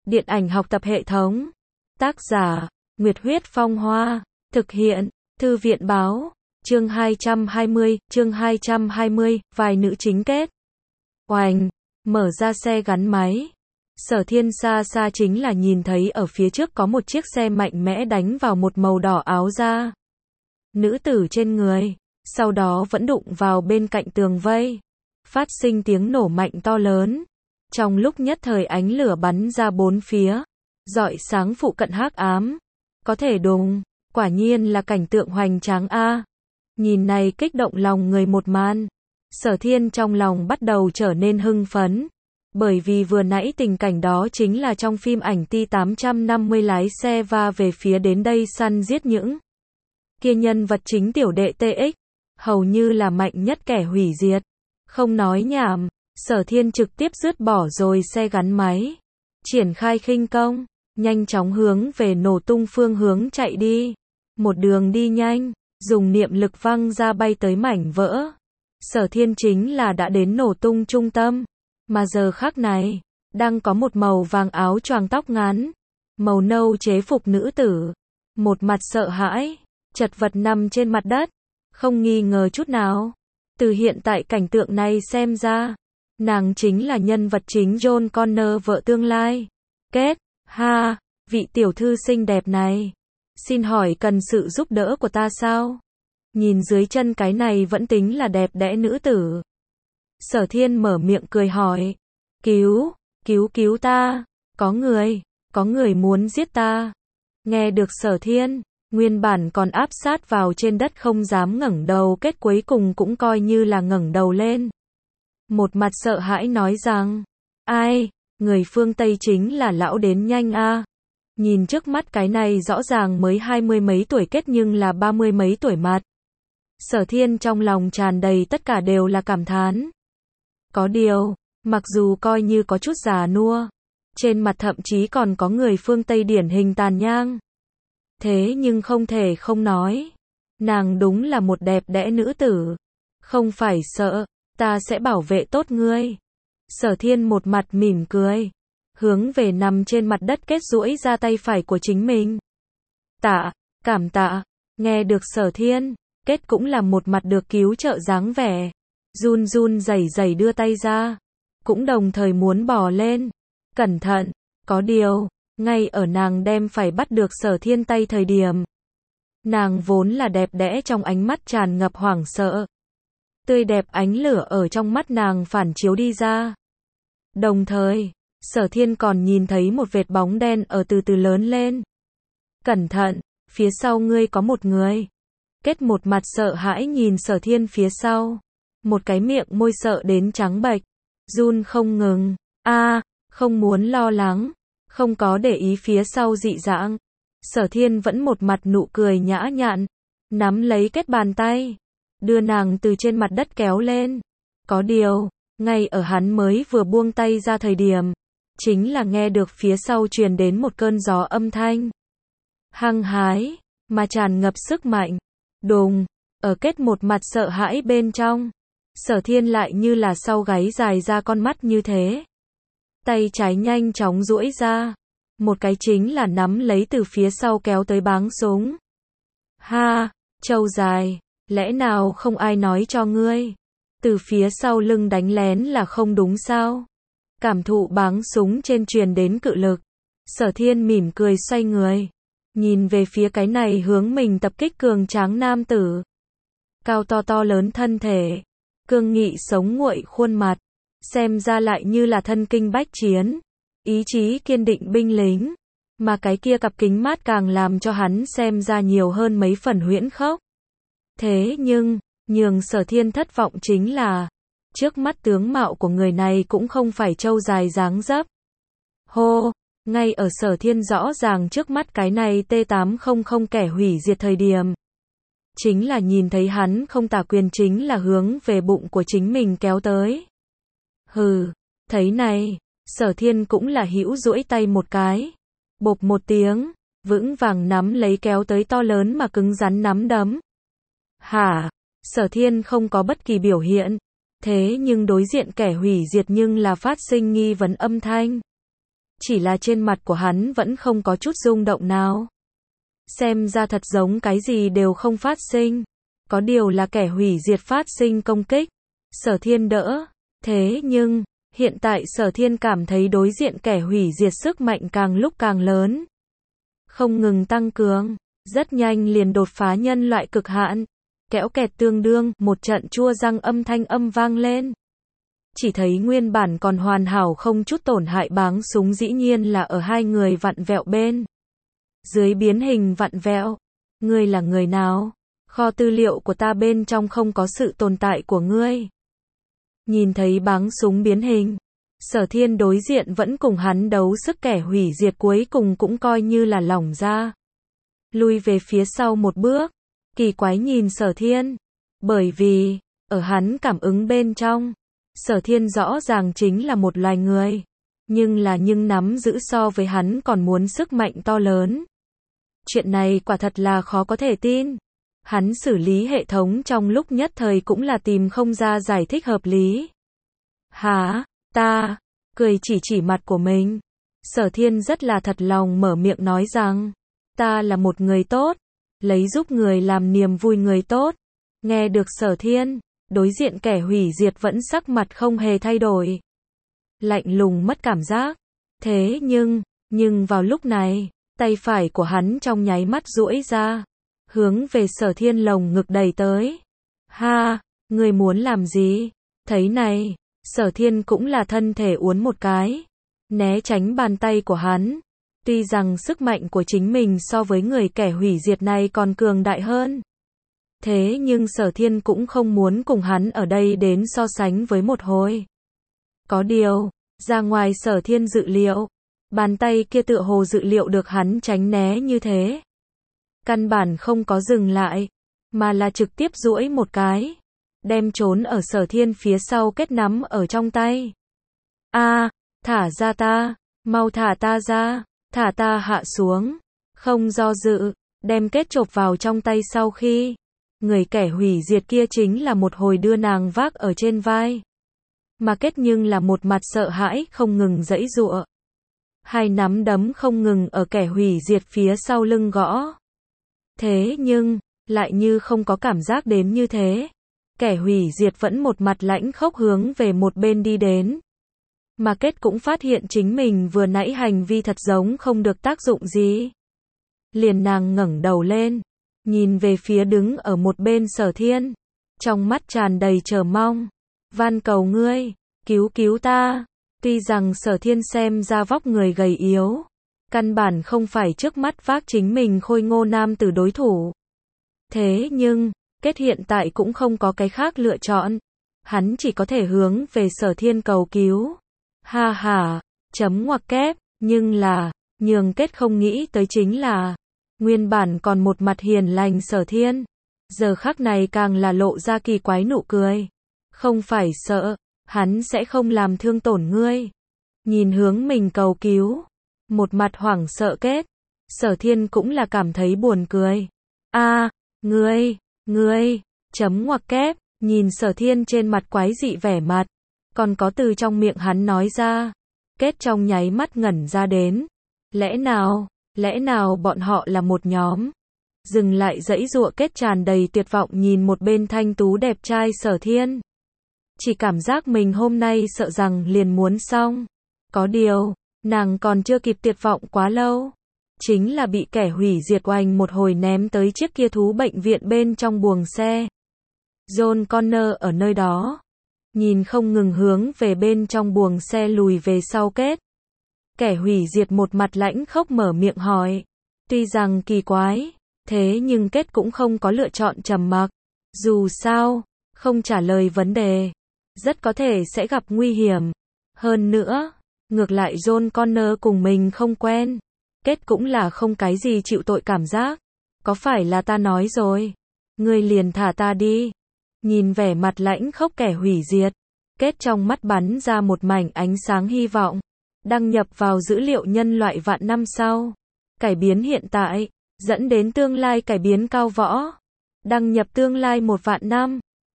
Điện ảnh học tập hệ thống. Tác giả, Nguyệt Huyết Phong Hoa. Thực hiện, Thư viện Báo. Chương 220, vài nữ chính kết. Oành, mở ra xe gắn máy. Sở Thiên xa xa chính là nhìn thấy ở phía trước có một chiếc xe mạnh mẽ đánh vào một màu đỏ áo da nữ tử trên người, sau đó vẫn đụng vào bên cạnh tường vây, phát sinh tiếng nổ mạnh to lớn. Trong lúc nhất thời ánh lửa bắn ra bốn phía, rọi sáng phụ cận hắc ám. Có thể đùng, quả nhiên là cảnh tượng hoành tráng a. Nhìn này kích động lòng người một màn, Sở Thiên trong lòng bắt đầu trở nên hưng phấn. Bởi vì vừa nãy tình cảnh đó chính là trong phim ảnh T-850 lái xe va về phía đến đây săn giết những kia nhân vật chính tiểu đệ TX, hầu như là mạnh nhất kẻ hủy diệt. Không nói nhảm, Sở Thiên trực tiếp dứt bỏ rồi xe gắn máy, triển khai khinh công, nhanh chóng hướng về nổ tung phương hướng chạy đi. Một đường đi nhanh, dùng niệm lực văng ra bay tới mảnh vỡ. Sở Thiên chính là đã đến nổ tung trung tâm, mà giờ khắc này, đang có một màu vàng áo choàng tóc ngắn, màu nâu chế phục nữ tử, một mặt sợ hãi, chật vật nằm trên mặt đất, không nghi ngờ chút nào. Từ hiện tại cảnh tượng này xem ra, nàng chính là nhân vật chính John Connor vợ tương lai. Kết, ha, vị tiểu thư xinh đẹp này, xin hỏi cần sự giúp đỡ của ta sao? Nhìn dưới chân cái này vẫn tính là đẹp đẽ nữ tử, Sở Thiên mở miệng cười hỏi. Cứu ta, có người muốn giết ta. Nghe được Sở Thiên, nguyên bản còn áp sát vào trên đất không dám ngẩng đầu, kết cuối cùng cũng coi như là ngẩng đầu lên. Một mặt sợ hãi nói rằng, ai, người phương Tây chính là lão đến nhanh a. Nhìn trước mắt cái này rõ ràng mới 20 mấy tuổi kết nhưng là 30 mấy tuổi mặt. Sở Thiên trong lòng tràn đầy tất cả đều là cảm thán. Có điều, mặc dù coi như có chút già nua, trên mặt thậm chí còn có người phương Tây điển hình tàn nhang. Thế nhưng không thể không nói, nàng đúng là một đẹp đẽ nữ tử. Không phải sợ, ta sẽ bảo vệ tốt ngươi. Sở Thiên một mặt mỉm cười, hướng về nằm trên mặt đất kết duỗi ra tay phải của chính mình. Cảm tạ. Nghe được Sở Thiên, kết cũng là một mặt được cứu trợ dáng vẻ, run rẩy đưa tay ra, cũng đồng thời muốn bò lên. Cẩn thận, có điều, ngay ở nàng đem phải bắt được Sở Thiên tay thời điểm, nàng vốn là đẹp đẽ trong ánh mắt tràn ngập hoảng sợ. Tươi đẹp ánh lửa ở trong mắt nàng phản chiếu đi ra. Đồng thời, Sở Thiên còn nhìn thấy một vệt bóng đen ở từ từ lớn lên. Cẩn thận, phía sau ngươi có một người. Kết một mặt sợ hãi nhìn Sở Thiên phía sau, một cái miệng môi sợ đến trắng bệch, run không ngừng. Không muốn lo lắng, không có để ý phía sau dị dạng. Sở Thiên vẫn một mặt nụ cười nhã nhặn, nắm lấy kết bàn tay, đưa nàng từ trên mặt đất kéo lên. Có điều, ngay ở hắn mới vừa buông tay ra thời điểm, chính là nghe được phía sau truyền đến một cơn gió âm thanh hăng hái, mà tràn ngập sức mạnh. Đùng, ở kết một mặt sợ hãi bên trong, Sở Thiên lại như là sau gáy dài ra con mắt như thế. Tay trái nhanh chóng duỗi ra, một cái chính là nắm lấy từ phía sau kéo tới báng súng. Ha, trâu dài, lẽ nào không ai nói cho ngươi, từ phía sau lưng đánh lén là không đúng sao? Cảm thụ báng súng trên truyền đến cự lực, Sở Thiên mỉm cười xoay người, nhìn về phía cái này hướng mình tập kích cường tráng nam tử. Cao to lớn thân thể, cương nghị sống nguội khuôn mặt, xem ra lại như là thân kinh bách chiến, ý chí kiên định binh lính, mà cái kia cặp kính mát càng làm cho hắn xem ra nhiều hơn mấy phần huyễn khốc. Thế nhưng, nhường Sở Thiên thất vọng chính là, trước mắt tướng mạo của người này cũng không phải trâu dài dáng dấp. Hô, ngay ở Sở Thiên rõ ràng trước mắt cái này T-800 kẻ hủy diệt thời điểm, chính là nhìn thấy hắn không tả quyền chính là hướng về bụng của chính mình kéo tới. Hừ, thấy này, Sở Thiên cũng là hữu duỗi tay một cái, bộp một tiếng, vững vàng nắm lấy kéo tới to lớn mà cứng rắn nắm đấm. Hả? Sở Thiên không có bất kỳ biểu hiện, thế nhưng đối diện kẻ hủy diệt nhưng là phát sinh nghi vấn âm thanh. chỉ là trên mặt của hắn vẫn không có chút rung động nào. Xem ra thật giống cái gì đều không phát sinh. Có điều là kẻ hủy diệt phát sinh công kích. Sở Thiên đỡ. Thế nhưng, hiện tại Sở Thiên cảm thấy đối diện kẻ hủy diệt sức mạnh càng lúc càng lớn. Không ngừng tăng cường, rất nhanh liền đột phá nhân loại cực hạn. Kéo kẹt tương đương, một trận chua răng âm thanh vang lên. Chỉ thấy nguyên bản còn hoàn hảo không chút tổn hại báng súng dĩ nhiên là ở hai người vặn vẹo bên dưới biến hình vặn vẹo. Ngươi là người nào? Kho tư liệu của ta bên trong không có sự tồn tại của ngươi. Nhìn thấy báng súng biến hình, Sở Thiên đối diện vẫn cùng hắn đấu sức kẻ hủy diệt cuối cùng cũng coi như là lỏng ra. Lui về phía sau một bước, kỳ quái nhìn Sở Thiên. Bởi vì, ở hắn cảm ứng bên trong, Sở Thiên rõ ràng chính là một loài người. Nhưng nắm giữ so với hắn còn muốn sức mạnh to lớn. Chuyện này quả thật là khó có thể tin. Hắn xử lý hệ thống trong lúc nhất thời cũng là tìm không ra giải thích hợp lý. Hả? Ta? Cười chỉ mặt của mình. Sở Thiên rất là thật lòng mở miệng nói rằng, ta là một người tốt, lấy giúp người làm niềm vui người tốt. Nghe được Sở Thiên, đối diện kẻ hủy diệt vẫn sắc mặt không hề thay đổi. Lạnh lùng mất cảm giác. Thế nhưng vào lúc này, tay phải của hắn trong nháy mắt duỗi ra, hướng về Sở Thiên lồng ngực đẩy tới. Ha, ngươi muốn làm gì? Thấy này, Sở Thiên cũng là thân thể uốn một cái, né tránh bàn tay của hắn. Tuy rằng sức mạnh của chính mình so với người kẻ hủy diệt này còn cường đại hơn. Thế nhưng Sở Thiên cũng không muốn cùng hắn ở đây đến so sánh với một hồi. Có điều, ra ngoài Sở Thiên dự liệu, bàn tay kia tựa hồ dự liệu được hắn tránh né như thế. Căn bản không có dừng lại, mà là trực tiếp duỗi một cái, đem trốn ở Sở Thiên phía sau kết nắm ở trong tay. A, thả ra ta, mau thả ta ra, thả ta hạ xuống. Không do dự, đem kết chộp vào trong tay sau khi, người kẻ hủy diệt kia chính là một hồi đưa nàng vác ở trên vai. Mà kết nhưng là một mặt sợ hãi không ngừng giãy giụa. Hai nắm đấm không ngừng ở kẻ hủy diệt phía sau lưng gõ. Thế nhưng, lại như không có cảm giác đến như thế. Kẻ hủy diệt vẫn một mặt lãnh khốc hướng về một bên đi đến. Mà kết cũng phát hiện chính mình vừa nãy hành vi thật giống không được tác dụng gì. Liền nàng ngẩng đầu lên, nhìn về phía đứng ở một bên Sở Thiên, trong mắt tràn đầy chờ mong. Van cầu ngươi, cứu ta. Tuy rằng Sở Thiên xem ra vóc người gầy yếu, căn bản không phải trước mắt vác chính mình khôi ngô nam tử đối thủ. Thế nhưng, kết hiện tại cũng không có cái khác lựa chọn. Hắn chỉ có thể hướng về Sở Thiên cầu cứu. Ha ha, chấm ngoặc kép, nhưng là, nhường kết không nghĩ tới chính là, nguyên bản còn một mặt hiền lành Sở Thiên, giờ khắc này càng là lộ ra kỳ quái nụ cười. Không phải sợ, hắn sẽ không làm thương tổn ngươi. Nhìn hướng mình cầu cứu, một mặt hoảng sợ kết, Sở Thiên cũng là cảm thấy buồn cười. A, ngươi, chấm ngoặc kép, nhìn Sở Thiên trên mặt quái dị vẻ mặt, còn có từ trong miệng hắn nói ra, kết trong nháy mắt ngẩn ra đến. Lẽ nào bọn họ là một nhóm? Dừng lại giãy giụa kết tràn đầy tuyệt vọng nhìn một bên thanh tú đẹp trai Sở Thiên. Chỉ cảm giác mình hôm nay sợ rằng liền muốn xong. Có điều, nàng còn chưa kịp tuyệt vọng quá lâu. Chính là bị kẻ hủy diệt oanh một hồi ném tới chiếc kia thú bệnh viện bên trong buồng xe. John Connor ở nơi đó, nhìn không ngừng hướng về bên trong buồng xe lùi về sau kết. Kẻ hủy diệt một mặt lãnh khốc mở miệng hỏi. Tuy rằng kỳ quái, thế nhưng kết cũng không có lựa chọn trầm mặc. Dù sao, không trả lời vấn đề, rất có thể sẽ gặp nguy hiểm. Hơn nữa, ngược lại John Connor cùng mình không quen. Kết cũng là không cái gì chịu tội cảm giác. Có phải là ta nói rồi? Ngươi liền thả ta đi. Nhìn vẻ mặt lãnh khốc kẻ hủy diệt, kết trong mắt bắn ra một mảnh ánh sáng hy vọng. Đăng nhập vào dữ liệu nhân loại vạn năm sau. Cải biến hiện tại, dẫn đến tương lai cải biến cao võ. Đăng nhập tương lai 1 vạn năm.